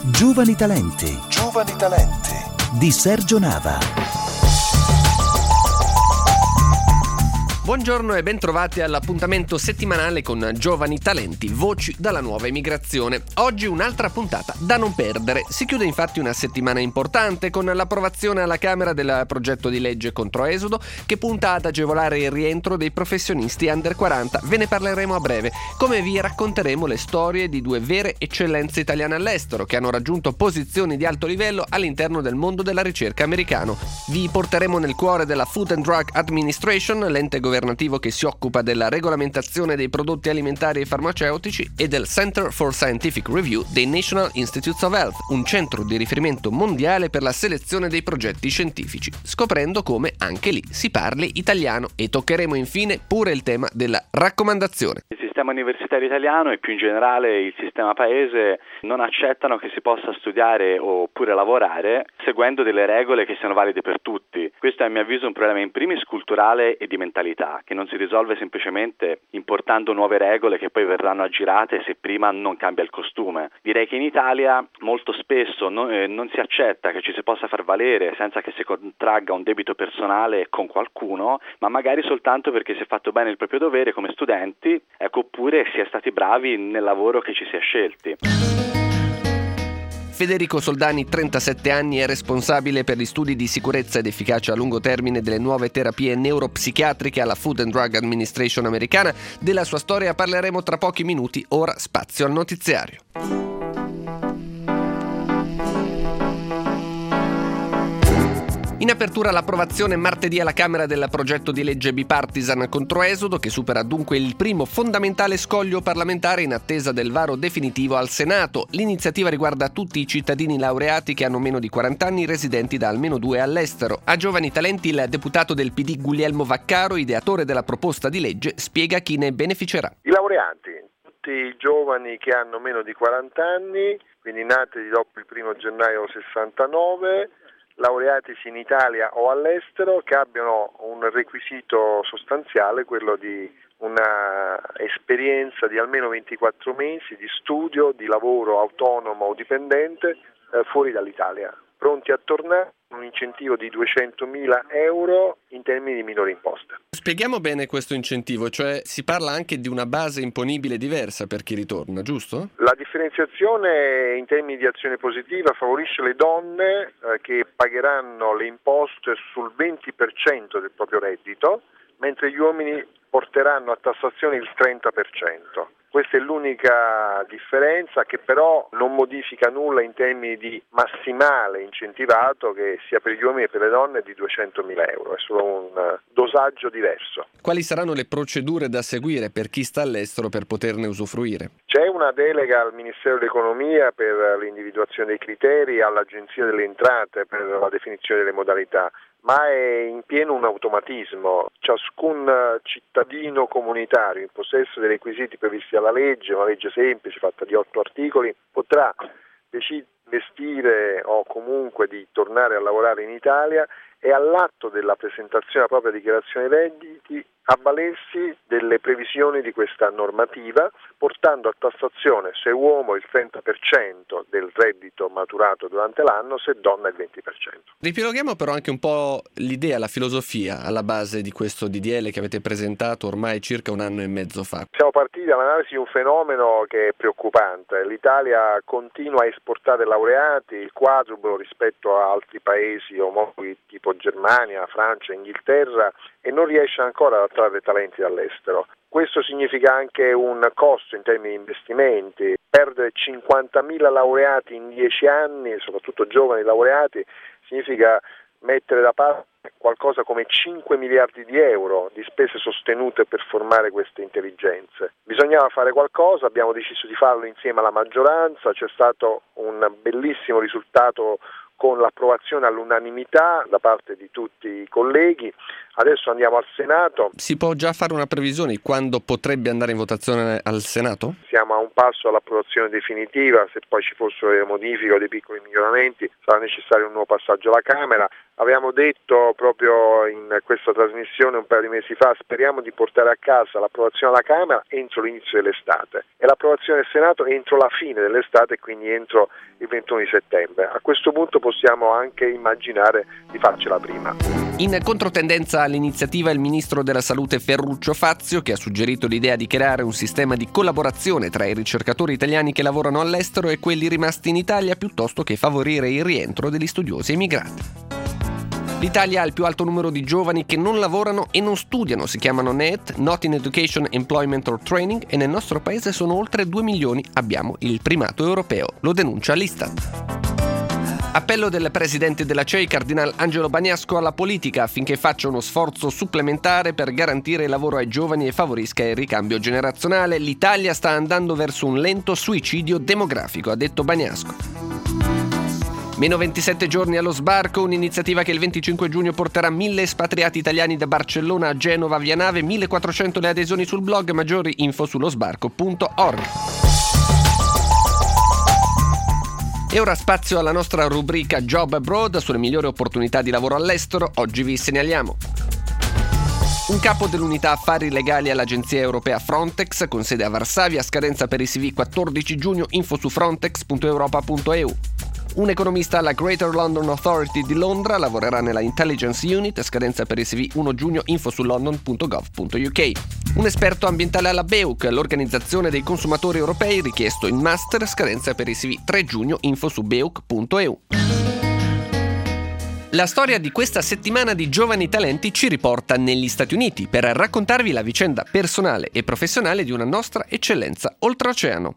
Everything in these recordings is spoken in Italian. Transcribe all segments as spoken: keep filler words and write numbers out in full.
Giovani talenti. Giovani talenti. Di Sergio Nava. Buongiorno e bentrovati all'appuntamento settimanale con Giovani Talenti, voci dalla nuova emigrazione. Oggi un'altra puntata da non perdere. Si chiude infatti una settimana importante con l'approvazione alla Camera del progetto di legge contro Esodo che punta ad agevolare il rientro dei professionisti under quaranta. Ve ne parleremo a breve, come vi racconteremo le storie di due vere eccellenze italiane all'estero che hanno raggiunto posizioni di alto livello all'interno del mondo della ricerca americano. Vi porteremo nel cuore della Food and Drug Administration, l'ente governativo che si occupa della regolamentazione dei prodotti alimentari e farmaceutici, e del Center for Scientific Review dei National Institutes of Health, un centro di riferimento mondiale per la selezione dei progetti scientifici, scoprendo come anche lì si parli italiano, e toccheremo infine pure il tema della raccomandazione. Il sistema universitario italiano e più in generale il sistema paese non accettano che si possa studiare oppure lavorare seguendo delle regole che siano valide per tutti. Questo è a mio avviso un problema in primis culturale e di mentalità, che non si risolve semplicemente importando nuove regole che poi verranno aggirate se prima non cambia il costume. Direi che in Italia molto spesso non, eh, non si accetta che ci si possa far valere senza che si contragga un debito personale con qualcuno, ma magari soltanto perché si è fatto bene il proprio dovere come studenti, ecco, oppure si è stati bravi nel lavoro che ci si è scelti. Federico Soldani, trentasette anni, è responsabile per gli studi di sicurezza ed efficacia a lungo termine delle nuove terapie neuropsichiatriche alla Food and Drug Administration americana. Della sua storia parleremo tra pochi minuti, ora spazio al notiziario. In apertura l'approvazione martedì alla Camera del progetto di legge bipartisan contro Esodo, che supera dunque il primo fondamentale scoglio parlamentare in attesa del varo definitivo al Senato. L'iniziativa riguarda tutti i cittadini laureati che hanno meno di quaranta anni, residenti da almeno due all'estero. A Giovani Talenti il deputato del P D Guglielmo Vaccaro, ideatore della proposta di legge, spiega chi ne beneficerà. I laureati, tutti i giovani che hanno meno di quaranta anni, quindi nati dopo il primo gennaio sessantanove, laureatisi in Italia o all'estero, che abbiano un requisito sostanziale, quello di una esperienza di almeno ventiquattro mesi di studio, di lavoro autonomo o dipendente eh, fuori dall'Italia, pronti a tornare, un incentivo di duecentomila euro in termini di minore imposta. Spieghiamo bene questo incentivo, cioè si parla anche di una base imponibile diversa per chi ritorna, giusto? La differenziazione in termini di azione positiva favorisce le donne eh, che pagheranno le imposte sul venti per cento del proprio reddito, mentre gli uomini porteranno a tassazione il trenta per cento. Questa è l'unica differenza, che però non modifica nulla in termini di massimale incentivato, che sia per gli uomini che per le donne è di duecentomila euro, è solo un dosaggio diverso. Quali saranno le procedure da seguire per chi sta all'estero per poterne usufruire? C'è una delega al Ministero dell'Economia per l'individuazione dei criteri, all'Agenzia delle Entrate per la definizione delle modalità, ma è in pieno un automatismo. Ciascun cittadino comunitario in possesso dei requisiti previsti dalla legge, una legge semplice fatta di otto articoli, potrà decidere di investire o comunque di tornare a lavorare in Italia e all'atto della presentazione della propria dichiarazione dei redditi avvalersi delle previsioni di questa normativa, portando a tassazione, se uomo, il trenta per cento del reddito maturato durante l'anno, se donna il venti per cento. Ripieloghiamo però anche un po' l'idea, la filosofia alla base di questo D D L che avete presentato ormai circa un anno e mezzo fa. Siamo partiti dall'analisi di un fenomeno che è preoccupante. L'Italia continua a esportare laureati, il quadruplo rispetto a altri paesi omologhi tipo Germania, Francia, Inghilterra, e non riesce ancora ad attrarre talenti dall'estero. Questo significa anche un costo in termini di investimenti. Perdere cinquantamila laureati in dieci anni, soprattutto giovani laureati, significa mettere da parte qualcosa come cinque miliardi di euro di spese sostenute per formare queste intelligenze. Bisognava fare qualcosa, abbiamo deciso di farlo insieme alla maggioranza, c'è stato un bellissimo risultato con l'approvazione all'unanimità da parte di tutti i colleghi. Adesso andiamo al Senato. Si può già fare una previsione di quando potrebbe andare in votazione al Senato? Siamo a un passo dall'approvazione definitiva, se poi ci fossero delle modifiche o dei piccoli miglioramenti sarà necessario un nuovo passaggio alla Camera. Avevamo detto proprio in questa trasmissione un paio di mesi fa, speriamo di portare a casa l'approvazione alla Camera entro l'inizio dell'estate e l'approvazione del Senato entro la fine dell'estate, quindi entro il ventuno di settembre. A questo punto possiamo anche immaginare di farcela prima. In controtendenza all'iniziativa il ministro della Salute Ferruccio Fazio, che ha suggerito l'idea di creare un sistema di collaborazione tra i ricercatori italiani che lavorano all'estero e quelli rimasti in Italia, piuttosto che favorire il rientro degli studiosi emigrati. L'Italia ha il più alto numero di giovani che non lavorano e non studiano, si chiamano N E E T, Not in Education, Employment or Training, e nel nostro paese sono oltre due milioni, abbiamo il primato europeo, lo denuncia l'Istat. Appello del presidente della C E I, Cardinal Angelo Bagnasco, alla politica affinché faccia uno sforzo supplementare per garantire il lavoro ai giovani e favorisca il ricambio generazionale. L'Italia sta andando verso un lento suicidio demografico, ha detto Bagnasco. Meno ventisette giorni allo sbarco, un'iniziativa che il venticinque giugno porterà mille espatriati italiani da Barcellona a Genova via nave, millequattrocento le adesioni sul blog, maggiori info sullo sbarco punto org. E ora spazio alla nostra rubrica Job Abroad sulle migliori opportunità di lavoro all'estero. Oggi vi segnaliamo un capo dell'unità affari legali all'agenzia europea Frontex con sede a Varsavia, scadenza per i C V quattordici giugno, info su frontex punto europa punto e u. Un economista alla Greater London Authority di Londra lavorerà nella Intelligence Unit, scadenza per i C V primo giugno, info su london punto gov punto u k. Un esperto ambientale alla B E U C, l'organizzazione dei consumatori europei, richiesto in master, scadenza per i C V tre giugno, info su beuc punto e u. La storia di questa settimana di giovani talenti ci riporta negli Stati Uniti per raccontarvi la vicenda personale e professionale di una nostra eccellenza oltreoceano.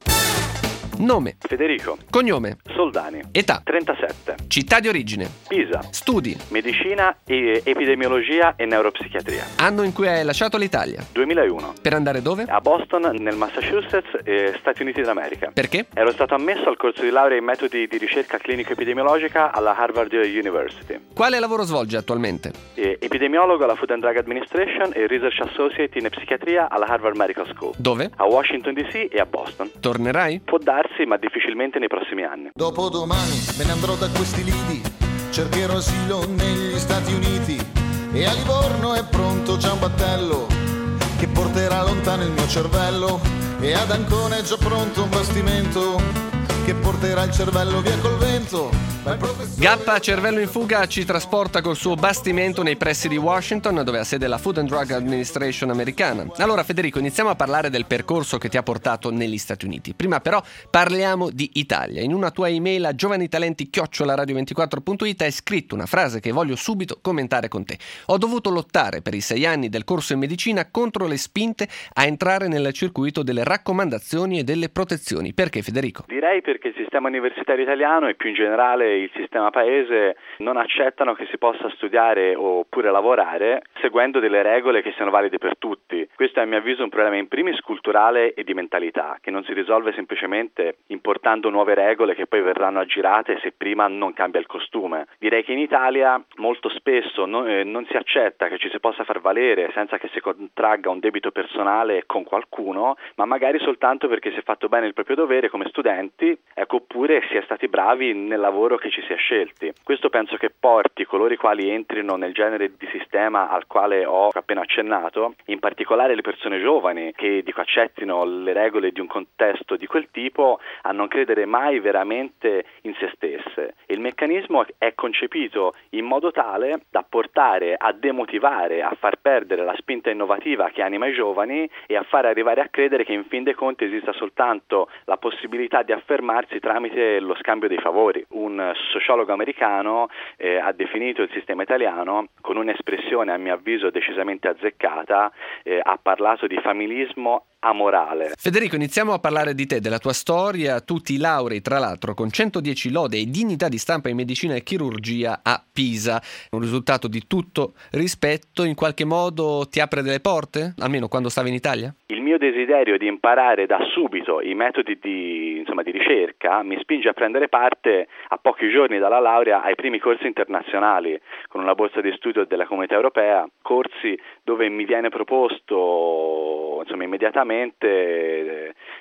Nome: Federico. Cognome: Soldani. Età: trentasette. Città di origine: Pisa. Studi: Medicina, e epidemiologia e neuropsichiatria. Anno in cui hai lasciato l'Italia: duemilauno. Per andare dove? A Boston, nel Massachusetts, eh, Stati Uniti d'America. Perché? Ero stato ammesso al corso di laurea in metodi di ricerca clinico-epidemiologica alla Harvard University. Quale lavoro svolge attualmente? Eh, epidemiologo alla Food and Drug Administration e Research Associate in psichiatria alla Harvard Medical School. Dove? A Washington D C e a Boston. Tornerai? Può darsi, ma difficilmente nei prossimi anni. Dopodomani me ne andrò da questi lidi, cercherò asilo negli Stati Uniti e a Livorno è pronto già un battello che porterà lontano il mio cervello, e ad Ancona è già pronto un bastimento che porterà il cervello via col vento. Gappa, cervello in fuga, ci trasporta col suo bastimento nei pressi di Washington, dove ha sede la Food and Drug Administration americana. Allora Federico, iniziamo a parlare del percorso che ti ha portato negli Stati Uniti. Prima però parliamo di Italia. In una tua email a giovanitalenti chiocciola radio ventiquattro punto it hai scritto una frase che voglio subito commentare con te. Ho dovuto lottare per i sei anni del corso in medicina contro le spinte a entrare nel circuito delle raccomandazioni e delle protezioni. Perché, Federico? Direi perché il sistema universitario italiano e più in generale il sistema paese non accettano che si possa studiare oppure lavorare seguendo delle regole che siano valide per tutti. Questo è a mio avviso un problema in primis culturale e di mentalità, che non si risolve semplicemente importando nuove regole che poi verranno aggirate se prima non cambia il costume. Direi che in Italia molto spesso non, eh, non si accetta che ci si possa far valere senza che si contragga un debito personale con qualcuno, ma magari soltanto perché si è fatto bene il proprio dovere come studenti, ecco, oppure si è stati bravi nel lavoro che ci si è scelti. Questo penso che porti coloro i quali entrino nel genere di sistema al quale ho appena accennato, in particolare le persone giovani che dico accettino le regole di un contesto di quel tipo, a non credere mai veramente in se stesse. Il meccanismo è concepito in modo tale da portare a demotivare, a far perdere la spinta innovativa che anima i giovani e a far arrivare a credere che in fin dei conti esista soltanto la possibilità di affermarsi tramite lo scambio dei favori. Un sociologo americano eh, ha definito il sistema italiano con un'espressione a mio avviso decisamente azzeccata, eh, ha parlato di familismo amorale. Federico, iniziamo a parlare di te, della tua storia. Tu ti laurei tra l'altro con centodieci lode e dignità di stampa in medicina e chirurgia a Pisa, un risultato di tutto rispetto. In qualche modo ti apre delle porte, almeno quando stavi in Italia? Il mio desiderio di imparare da subito i metodi di, insomma, di ricerca mi spinge a prendere parte a pochi giorni dalla laurea ai primi corsi internazionali con una borsa di studio della Comunità Europea, corsi dove mi viene proposto insomma immediatamente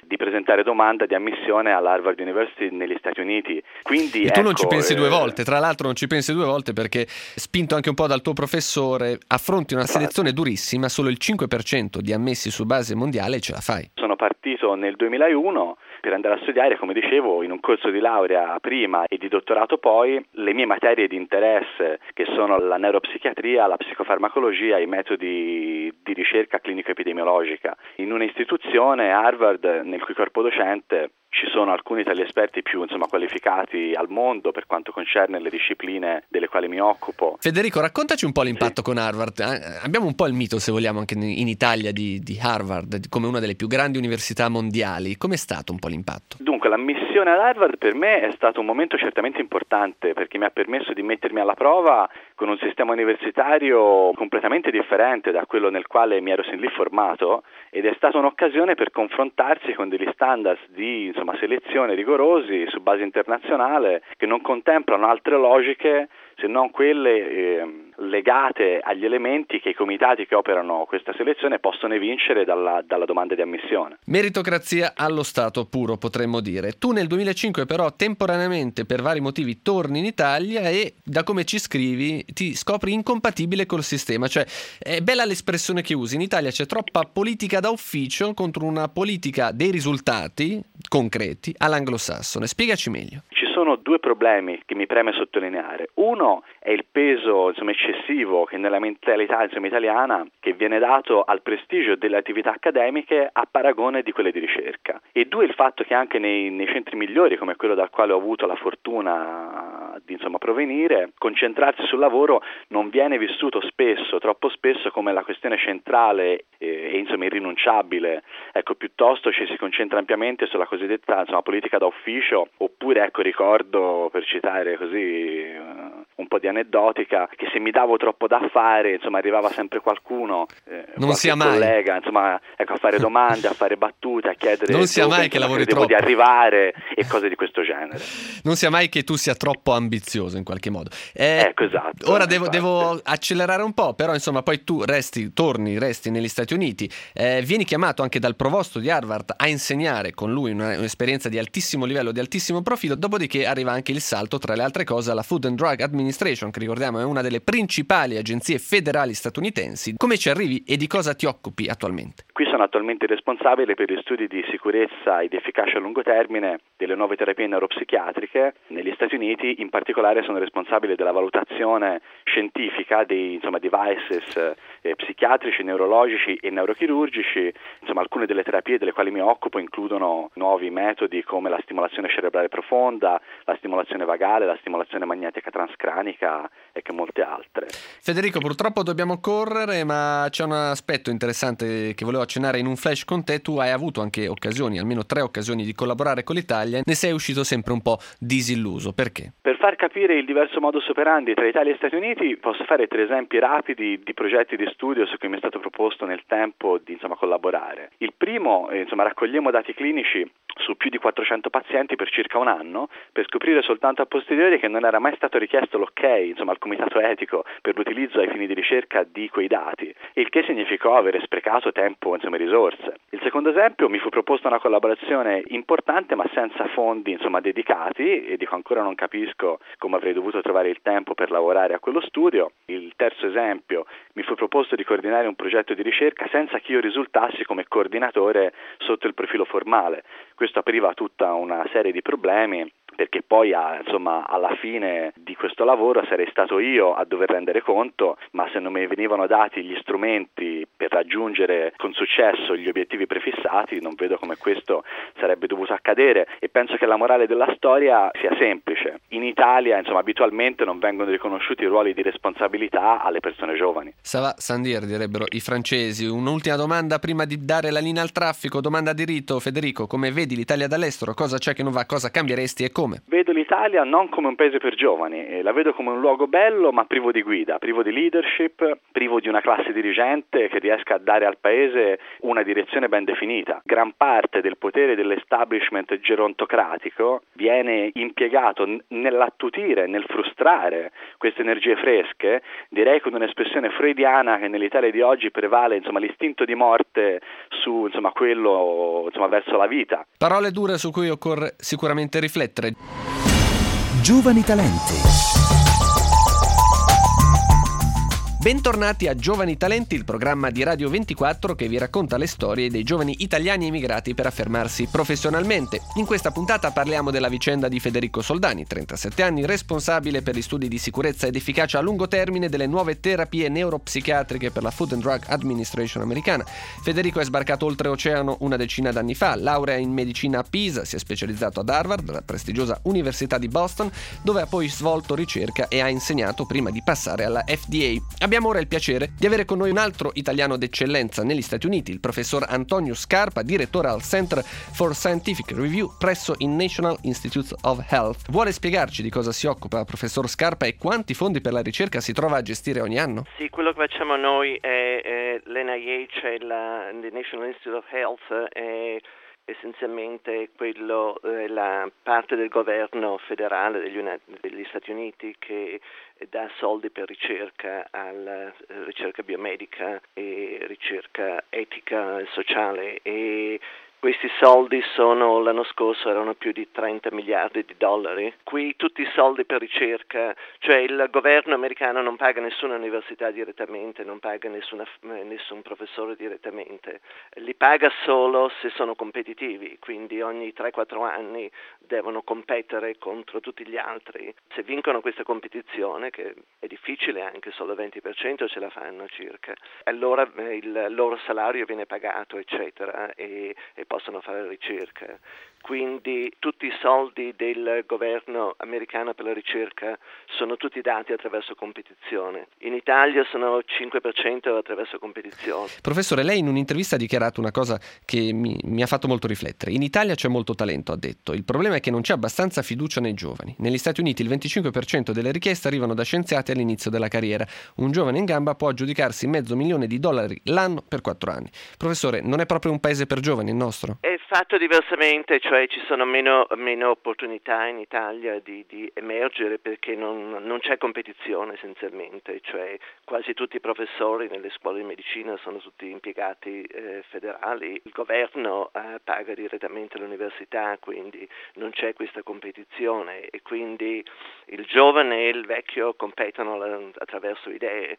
di presentare domanda di ammissione all'Harvard University negli Stati Uniti. Quindi, e tu ecco, non ci pensi eh... due volte, tra l'altro non ci pensi due volte perché, spinto anche un po' dal tuo professore, affronti una selezione durissima, solo il cinque per cento di ammessi su base mondiale ce la fai. Sono partito nel duemilauno per andare a studiare, come dicevo, in un corso di laurea prima e di dottorato poi, le mie materie di interesse, che sono la neuropsichiatria, la psicofarmacologia, i metodi di ricerca clinico-epidemiologica. In un'istituzione, Harvard, nel cui corpo docente ci sono alcuni tra gli esperti più insomma, qualificati al mondo per quanto concerne le discipline delle quali mi occupo. Federico, raccontaci un po' l'impatto sì. con Harvard. Eh, abbiamo un po' il mito, se vogliamo, anche in Italia di, di Harvard come una delle più grandi università mondiali. Com'è stato un po' l'impatto? Dunque, l'ammissione ad Harvard per me è stato un momento certamente importante perché mi ha permesso di mettermi alla prova con un sistema universitario completamente differente da quello nel quale mi ero sin lì formato, ed è stata un'occasione per confrontarsi con degli standards di insomma, selezione rigorosi su base internazionale che non contemplano altre logiche se non quelle eh, legate agli elementi che i comitati che operano questa selezione possono evincere dalla, dalla domanda di ammissione. Meritocrazia allo stato puro, potremmo dire. Tu nel duemilacinque però temporaneamente per vari motivi torni in Italia e da come ci scrivi ti scopri incompatibile col sistema, cioè è bella l'espressione che usi, in Italia c'è troppa politica da ufficio contro una politica dei risultati concreti all'anglosassone. Spiegaci meglio. Ci sono due problemi che mi preme sottolineare. Uno è il peso insomma, eccessivo che nella mentalità insomma, italiana che viene dato al prestigio delle attività accademiche a paragone di quelle di ricerca. E due, il fatto che anche nei, nei centri migliori, come quello dal quale ho avuto la fortuna di insomma, provenire, concentrarsi sul lavoro non viene vissuto spesso, troppo spesso, come la questione centrale e, e insomma, irrinunciabile. Ecco, piuttosto ci si concentra ampiamente sulla cosiddetta insomma, politica da ufficio, oppure ecco, ricordo, per citare così un po' di aneddotica, che se mi davo troppo da fare, insomma, arrivava sempre qualcuno, eh, non sia mai collega, insomma, ecco, a fare domande, a fare battute, a chiedere non sia dove, mai che insomma, lavori credevo troppo di arrivare e cose di questo genere. Non sia mai che tu sia troppo ambizioso in qualche modo. Eh, ecco, esatto. Ora devo, devo accelerare un po', però insomma poi tu resti, torni, resti negli Stati Uniti, eh, vieni chiamato anche dal provosto di Harvard a insegnare con lui una, un'esperienza di altissimo livello, di altissimo profilo, dopodiché arriva anche il salto, tra le altre cose, alla Food and Drug Administration, che ricordiamo è una delle principali agenzie federali statunitensi. Come ci arrivi e di cosa ti occupi attualmente? Qui sono attualmente responsabile per gli studi di sicurezza e di efficacia a lungo termine delle nuove terapie neuropsichiatriche negli Stati Uniti. In particolare sono responsabile della valutazione scientifica dei insomma, devices eh, psichiatrici, neurologici e neurochirurgici. Insomma, alcune delle terapie delle quali mi occupo includono nuovi metodi come la stimolazione cerebrale profonda, la stimolazione vagale, la stimolazione magnetica transcranica e che molte altre. Federico, purtroppo dobbiamo correre, ma c'è un aspetto interessante che volevo accennare in un flash con te. Tu hai avuto anche occasioni, almeno tre occasioni di collaborare con l'Italia, ne sei uscito sempre un po' disilluso. Perché? Per far capire il diverso modus operandi tra Italia e Stati Uniti posso fare tre esempi rapidi di progetti di studio su cui mi è stato proposto nel tempo di insomma, collaborare. Il primo, eh, insomma, raccogliemo dati clinici su più di quattrocento pazienti per circa un anno per scoprire soltanto a posteriori che non era mai stato richiesto l'ok insomma, al comitato etico per l'utilizzo ai fini di ricerca di quei dati, il che significò avere sprecato tempo insomma, e risorse. Il secondo esempio, mi fu proposta una collaborazione importante ma senza fondi insomma, dedicati, e dico ancora non capisco come avrei dovuto trovare il tempo per lavorare a quello studio. Il terzo esempio, mi fu proposto di coordinare un progetto di ricerca senza che io risultassi come coordinatore sotto il profilo formale. Questo apriva tutta una serie di problemi, perché poi a, insomma, alla fine di questo lavoro sarei stato io a dover rendere conto, ma se non mi venivano dati gli strumenti per raggiungere con successo gli obiettivi prefissati, non vedo come questo sarebbe dovuto accadere. E penso che la morale della storia sia semplice. In Italia, insomma, abitualmente non vengono riconosciuti i ruoli di responsabilità alle persone giovani. Ça va sans dire, direbbero i francesi. Un'ultima domanda prima di dare la linea al traffico, domanda di rito. Federico, come vedi l'Italia dall'estero? Cosa c'è che non va? Cosa cambieresti e come? Vedo l'Italia non come un paese per giovani, eh, la vedo come un luogo bello ma privo di guida, privo di leadership, privo di una classe dirigente che riesca a dare al paese una direzione ben definita. Gran parte del potere dell'establishment gerontocratico viene impiegato nell'attutire, nel frustrare queste energie fresche, direi con un'espressione freudiana che nell'Italia di oggi prevale, insomma, l'istinto di morte su, insomma, quello, insomma, verso la vita. Parole dure su cui occorre sicuramente riflettere. Giovani talenti. Bentornati a Giovani Talenti, il programma di Radio ventiquattro che vi racconta le storie dei giovani italiani emigrati per affermarsi professionalmente. In questa puntata parliamo della vicenda di Federico Soldani, trentasette anni, responsabile per gli studi di sicurezza ed efficacia a lungo termine delle nuove terapie neuropsichiatriche per la Food and Drug Administration americana. Federico è sbarcato oltreoceano una decina d'anni fa, laurea in medicina a Pisa, si è specializzato ad Harvard, la prestigiosa Università di Boston, dove ha poi svolto ricerca e ha insegnato prima di passare alla F D A. Abbiamo ora il piacere di avere con noi un altro italiano d'eccellenza negli Stati Uniti, il professor Antonio Scarpa, direttore al Center for Scientific Review presso il National Institutes of Health. Vuole spiegarci di cosa si occupa, professor Scarpa, e quanti fondi per la ricerca si trova a gestire ogni anno? Sì, quello che facciamo noi è, è l'N I H, è la, il National Institute of Health, è essenzialmente quello, eh, la parte del governo federale degli, degli Stati Uniti che dà soldi per ricerca, alla eh, ricerca biomedica e ricerca etica e sociale, e questi soldi sono, l'anno scorso erano più di trenta miliardi di dollari. Qui tutti i soldi per ricerca, cioè il governo americano non paga nessuna università direttamente, non paga nessuna, nessun professore direttamente, li paga solo se sono competitivi, quindi ogni tre quattro anni devono competere contro tutti gli altri. Se vincono questa competizione, che è difficile, anche solo il venti per cento ce la fanno circa, allora il loro salario viene pagato, eccetera, e, e possono fare ricerca. Quindi tutti i soldi del governo americano per la ricerca sono tutti dati attraverso competizione. In Italia sono cinque per cento attraverso competizione. Professore, lei in un'intervista ha dichiarato una cosa che mi, mi ha fatto molto riflettere. In Italia c'è molto talento, ha detto. Il problema è che non c'è abbastanza fiducia nei giovani. Negli Stati Uniti il venticinque per cento delle richieste arrivano da scienziati all'inizio della carriera. Un giovane in gamba può aggiudicarsi mezzo milione di dollari l'anno per quattro anni. Professore, non è proprio un paese per giovani il nostro? È fatto diversamente, cioè ci sono meno, meno opportunità in Italia di, di emergere perché non, non c'è competizione essenzialmente, cioè quasi tutti i professori nelle scuole di medicina sono tutti impiegati eh, federali, il governo eh, paga direttamente l'università, quindi non c'è questa competizione e quindi il giovane e il vecchio competono attraverso idee.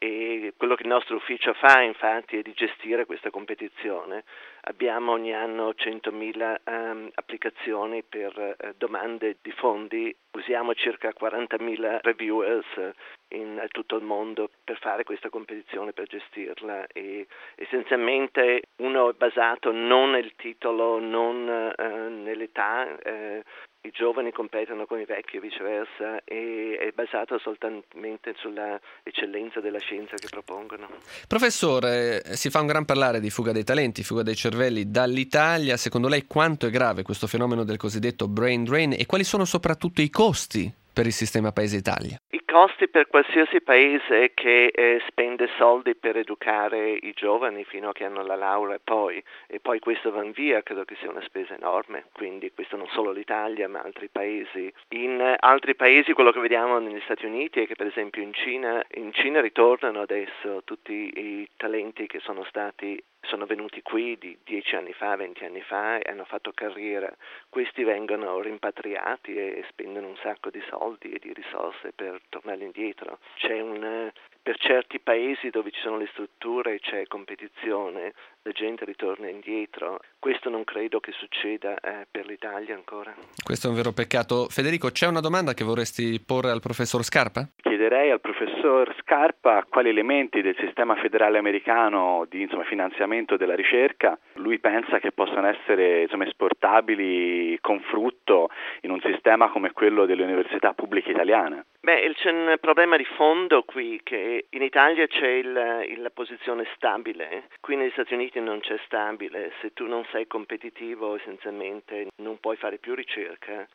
E quello che il nostro ufficio fa infatti è di gestire questa competizione. Abbiamo ogni anno centomila um, applicazioni per uh, domande di fondi, usiamo circa quarantamila reviewers in tutto il mondo per fare questa competizione, per gestirla, e essenzialmente uno è basato non nel titolo, non uh, nell'età, uh, i giovani competono con i vecchi e viceversa, e è basato soltanto sulla eccellenza della scienza che propongono. Professore, si fa un gran parlare di fuga dei talenti, fuga dei cervelli dall'Italia. Secondo lei quanto è grave questo fenomeno del cosiddetto brain drain e quali sono soprattutto i costi per il sistema paese Italia? I costi per qualsiasi paese che eh, spende soldi per educare i giovani fino a che hanno la laurea e poi, e poi questo va via, credo che sia una spesa enorme, quindi questo non solo l'Italia ma altri paesi. In eh, altri paesi quello che vediamo negli Stati Uniti è che per esempio in Cina, in Cina ritornano adesso tutti i talenti che sono stati sono venuti qui di dieci anni fa, venti anni fa e hanno fatto carriera. Questi vengono rimpatriati e spendono un sacco di soldi e di risorse per tornare indietro. C'è un, per certi paesi dove ci sono le strutture e c'è competizione, la gente ritorna indietro. Questo non credo che succeda eh, per l'Italia ancora. Questo è un vero peccato. Federico, c'è una domanda che vorresti porre al professor Scarpa? Chiederei al professor Scarpa quali elementi del sistema federale americano di insomma, finanziamento della ricerca lui pensa che possano essere insomma, esportabili con frutto in un sistema come quello delle università pubbliche italiane. Beh, c'è un problema di fondo qui, che in Italia c'è il, il, la posizione stabile, qui negli Stati Uniti non c'è stabile. Se tu non sei competitivo essenzialmente non puoi fare più ricerca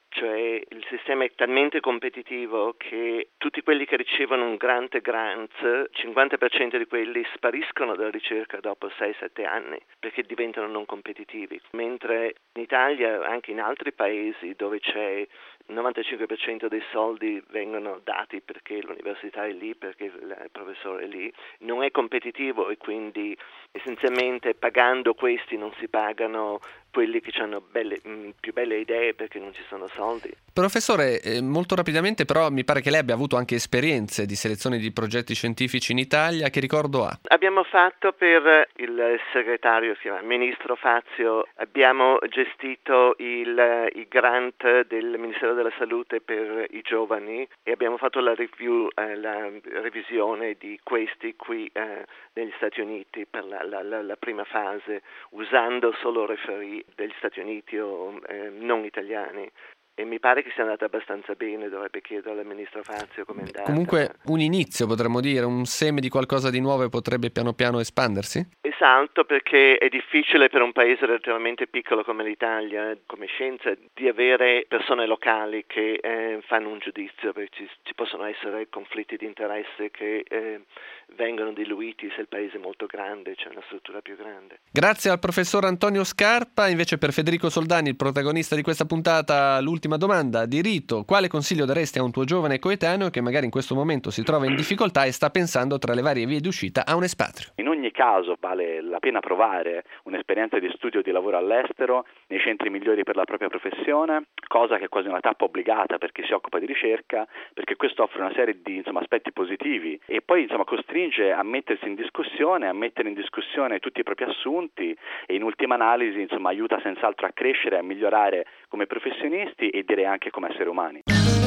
cioè il sistema è talmente competitivo che tutti quelli che ricevono un grant grant, cinquanta per cento di quelli spariscono dalla ricerca dopo sei sette anni perché diventano non competitivi, mentre in Italia, anche in altri paesi dove c'è il novantacinque per cento dei soldi vengono dati perché l'università è lì, perché il professore è lì, non è competitivo e quindi essenzialmente pagando questi non si pagano quelli che hanno belle, mh, più belle idee perché non ci sono soldi. Professore, eh, molto rapidamente però mi pare che lei abbia avuto anche esperienze di selezione di progetti scientifici in Italia, che ricordo ha? Abbiamo fatto per il segretario, si chiama Ministro Fazio, abbiamo gestito il, il grant del Ministero della Salute per i giovani e abbiamo fatto la review, eh, la revisione di questi qui eh, negli Stati Uniti per la, la, la, la prima fase, usando solo referì degli Stati Uniti o eh, non italiani. E mi pare che sia andata abbastanza bene, dovrebbe chiedere al ministro Fazio come è andata. Comunque un inizio, potremmo dire, un seme di qualcosa di nuovo e potrebbe piano piano espandersi? Esatto, perché è difficile per un paese relativamente piccolo come l'Italia, come scienza, di avere persone locali che eh, fanno un giudizio, perché ci, ci possono essere conflitti di interesse che eh, vengono diluiti se il paese è molto grande, c'è una struttura più grande. Grazie al professor Antonio Scarpa. Invece per Federico Soldani, il protagonista di questa puntata, l'ultima domanda di rito: quale consiglio daresti a un tuo giovane coetaneo che magari in questo momento si trova in difficoltà e sta pensando tra le varie vie di uscita a un espatrio? In ogni caso vale la pena provare un'esperienza di studio o di lavoro all'estero nei centri migliori per la propria professione, cosa che è quasi una tappa obbligata per chi si occupa di ricerca, perché questo offre una serie di insomma, aspetti positivi e poi insomma, costringe a mettersi in discussione, a mettere in discussione tutti i propri assunti e in ultima analisi insomma, aiuta senz'altro a crescere, a migliorare come professionisti e direi anche come esseri umani.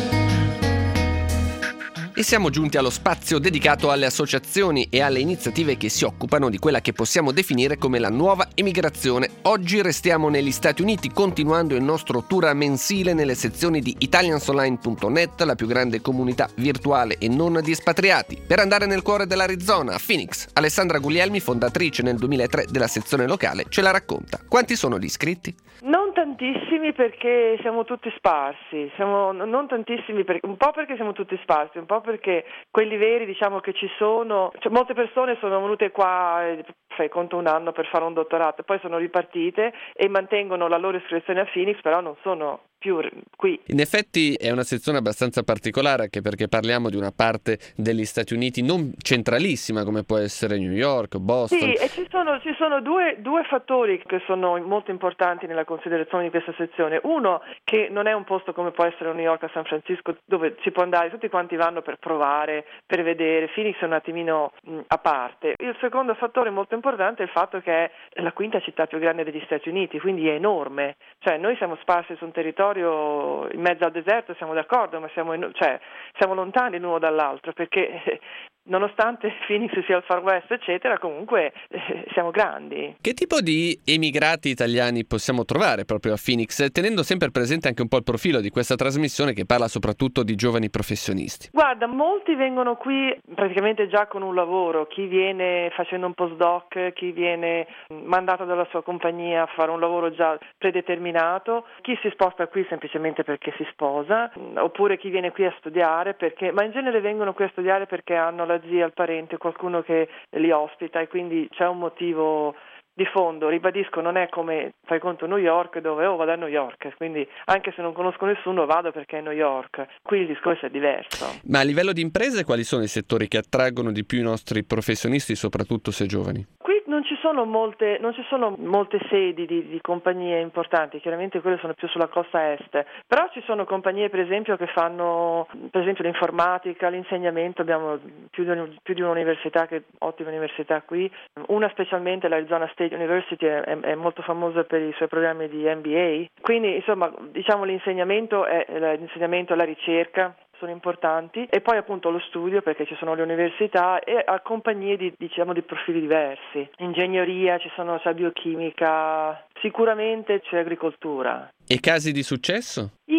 E siamo giunti allo spazio dedicato alle associazioni e alle iniziative che si occupano di quella che possiamo definire come la nuova emigrazione. Oggi restiamo negli Stati Uniti, continuando il nostro tour mensile nelle sezioni di italiansonline punto net, la più grande comunità virtuale e non di espatriati. Per andare nel cuore dell'Arizona, a Phoenix, Alessandra Guglielmi, fondatrice nel duemilatré della sezione locale, ce la racconta. Quanti sono gli iscritti? Non tantissimi, perché siamo tutti sparsi, siamo non tantissimi, per, un po' perché siamo tutti sparsi, un po' perché quelli veri diciamo che ci sono, cioè, molte persone sono venute qua, eh, fai conto un anno per fare un dottorato, poi sono ripartite e mantengono la loro iscrizione a Phoenix, però non sono più qui. In effetti è una sezione abbastanza particolare, anche perché parliamo di una parte degli Stati Uniti non centralissima come può essere New York, Boston. Sì, e ci sono, ci sono due, due fattori che sono molto importanti nella considerazione di questa sezione. Uno, che non è un posto come può essere New York o San Francisco dove si può andare, tutti quanti vanno per provare, per vedere. Phoenix è un attimino mh, a parte. Il secondo fattore molto importante è il fatto che è la quinta città più grande degli Stati Uniti, quindi è enorme. Cioè noi siamo sparsi su un territorio in mezzo al deserto, siamo d'accordo, ma siamo, in, cioè, siamo lontani l'uno dall'altro, perché eh, nonostante Phoenix sia al Far West eccetera, comunque eh, siamo grandi. Che tipo di emigrati italiani possiamo trovare proprio a Phoenix, tenendo sempre presente anche un po' il profilo di questa trasmissione che parla soprattutto di giovani professionisti? Guarda, molti vengono qui praticamente già con un lavoro, chi viene facendo un postdoc, chi viene mandato dalla sua compagnia a fare un lavoro già predeterminato, chi si sposta qui semplicemente perché si sposa, oppure chi viene qui a studiare, perché, ma in genere vengono qui a studiare perché hanno la zia, il parente, qualcuno che li ospita e quindi c'è un motivo di fondo. Ribadisco, non è come, fai conto, New York dove oh vado a New York, quindi anche se non conosco nessuno vado perché è New York. Qui il discorso è diverso. Ma a livello di imprese quali sono i settori che attraggono di più i nostri professionisti, soprattutto se giovani? Qui non ci sono molte, non ci sono molte sedi di, di compagnie importanti, chiaramente quelle sono più sulla costa est, però ci sono compagnie per esempio che fanno per esempio l'informatica, l'insegnamento, abbiamo più di, più di un'università, che ottime università qui, una specialmente l'Arizona State University è, è molto famosa per i suoi programmi di M B A, quindi insomma diciamo l'insegnamento è l'insegnamento e la ricerca sono importanti, e poi appunto lo studio, perché ci sono le università e a compagnie di, diciamo, di profili diversi. Ingegneria, ci sono, c'è biochimica, sicuramente c'è agricoltura. E casi di successo? I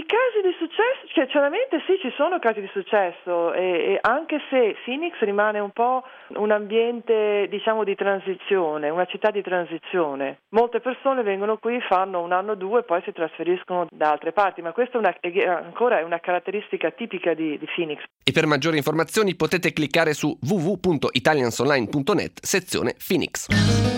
I casi di successo, cioè certamente sì, ci sono casi di successo e, e anche se Phoenix rimane un po' un ambiente, diciamo, di transizione, una città di transizione. Molte persone vengono qui, fanno un anno o due e poi si trasferiscono da altre parti, ma questa è una, è ancora è una caratteristica tipica di, di Phoenix. E per maggiori informazioni potete cliccare su w w w punto italiansonline punto net, sezione Phoenix.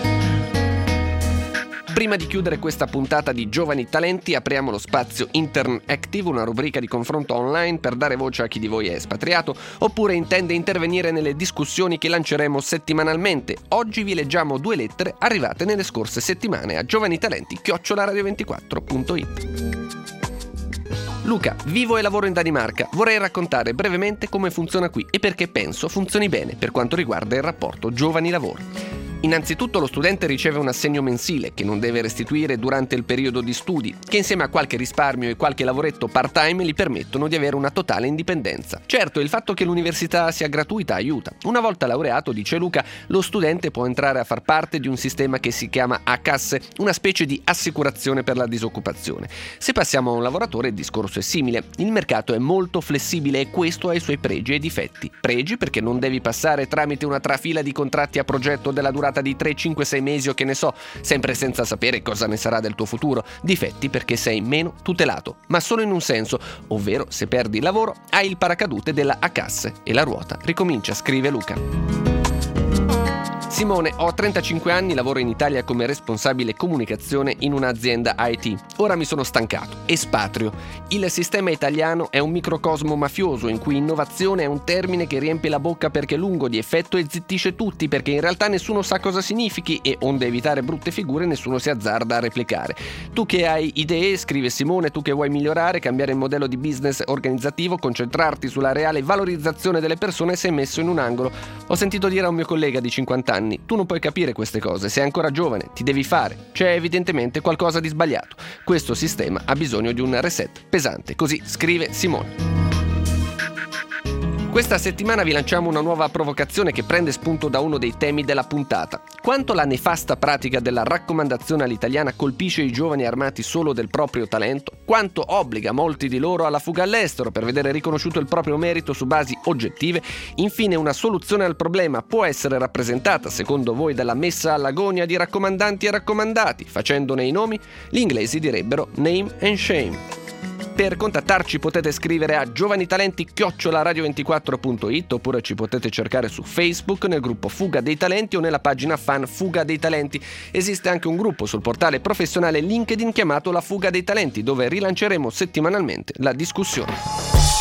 Prima di chiudere questa puntata di Giovani Talenti, apriamo lo spazio Intern Active, una rubrica di confronto online per dare voce a chi di voi è espatriato oppure intende intervenire nelle discussioni che lanceremo settimanalmente. Oggi vi leggiamo due lettere arrivate nelle scorse settimane a giovanitalenti chiocciola radio ventiquattro punto it. Luca, vivo e lavoro in Danimarca. Vorrei raccontare brevemente come funziona qui e perché penso funzioni bene per quanto riguarda il rapporto giovani-lavoro. Innanzitutto lo studente riceve un assegno mensile che non deve restituire durante il periodo di studi, che insieme a qualche risparmio e qualche lavoretto part-time gli permettono di avere una totale indipendenza. Certo, il fatto che l'università sia gratuita aiuta. Una volta laureato, dice Luca, lo studente può entrare a far parte di un sistema che si chiama A C A S, una specie di assicurazione per la disoccupazione. Se passiamo a un lavoratore il discorso è simile. Il mercato è molto flessibile e questo ha i suoi pregi e difetti. Pregi perché non devi passare tramite una trafila di contratti a progetto della durata di tre, cinque, sei mesi o che ne so, sempre senza sapere cosa ne sarà del tuo futuro. Difetti perché sei meno tutelato, ma solo in un senso, ovvero se perdi il lavoro hai il paracadute della A C A S e la ruota ricomincia, scrive Luca. Simone, ho trentacinque anni, lavoro in Italia come responsabile comunicazione in un'azienda I T. Ora mi sono stancato, espatrio. Il sistema italiano è un microcosmo mafioso in cui innovazione è un termine che riempie la bocca perché è lungo di effetto e zittisce tutti perché in realtà nessuno sa cosa significhi e, onde evitare brutte figure, nessuno si azzarda a replicare. Tu che hai idee, scrive Simone, tu che vuoi migliorare, cambiare il modello di business organizzativo, concentrarti sulla reale valorizzazione delle persone, sei messo in un angolo. Ho sentito dire a un mio collega di cinquanta anni: tu non puoi capire queste cose, sei ancora giovane, ti devi fare. C'è evidentemente qualcosa di sbagliato. Questo sistema ha bisogno di un reset pesante, così scrive Simone. Questa settimana vi lanciamo una nuova provocazione che prende spunto da uno dei temi della puntata. Quanto la nefasta pratica della raccomandazione all'italiana colpisce i giovani armati solo del proprio talento, quanto obbliga molti di loro alla fuga all'estero per vedere riconosciuto il proprio merito su basi oggettive, infine una soluzione al problema può essere rappresentata, secondo voi, dalla messa all'agonia di raccomandanti e raccomandati, facendone i nomi? Gli inglesi direbbero name and shame. Per contattarci potete scrivere a giovanitalenti chiocciola radio ventiquattro punto it oppure ci potete cercare su Facebook nel gruppo Fuga dei Talenti o nella pagina fan Fuga dei Talenti. Esiste anche un gruppo sul portale professionale LinkedIn chiamato La Fuga dei Talenti, dove rilanceremo settimanalmente la discussione.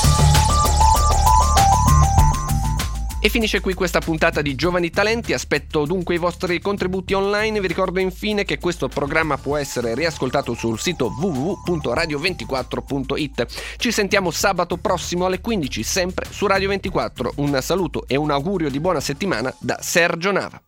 E finisce qui questa puntata di Giovani Talenti, aspetto dunque i vostri contributi online. Vi ricordo infine che questo programma può essere riascoltato sul sito w w w punto radio ventiquattro punto it. Ci sentiamo sabato prossimo alle quindici, sempre su Radio ventiquattro. Un saluto e un augurio di buona settimana da Sergio Nava.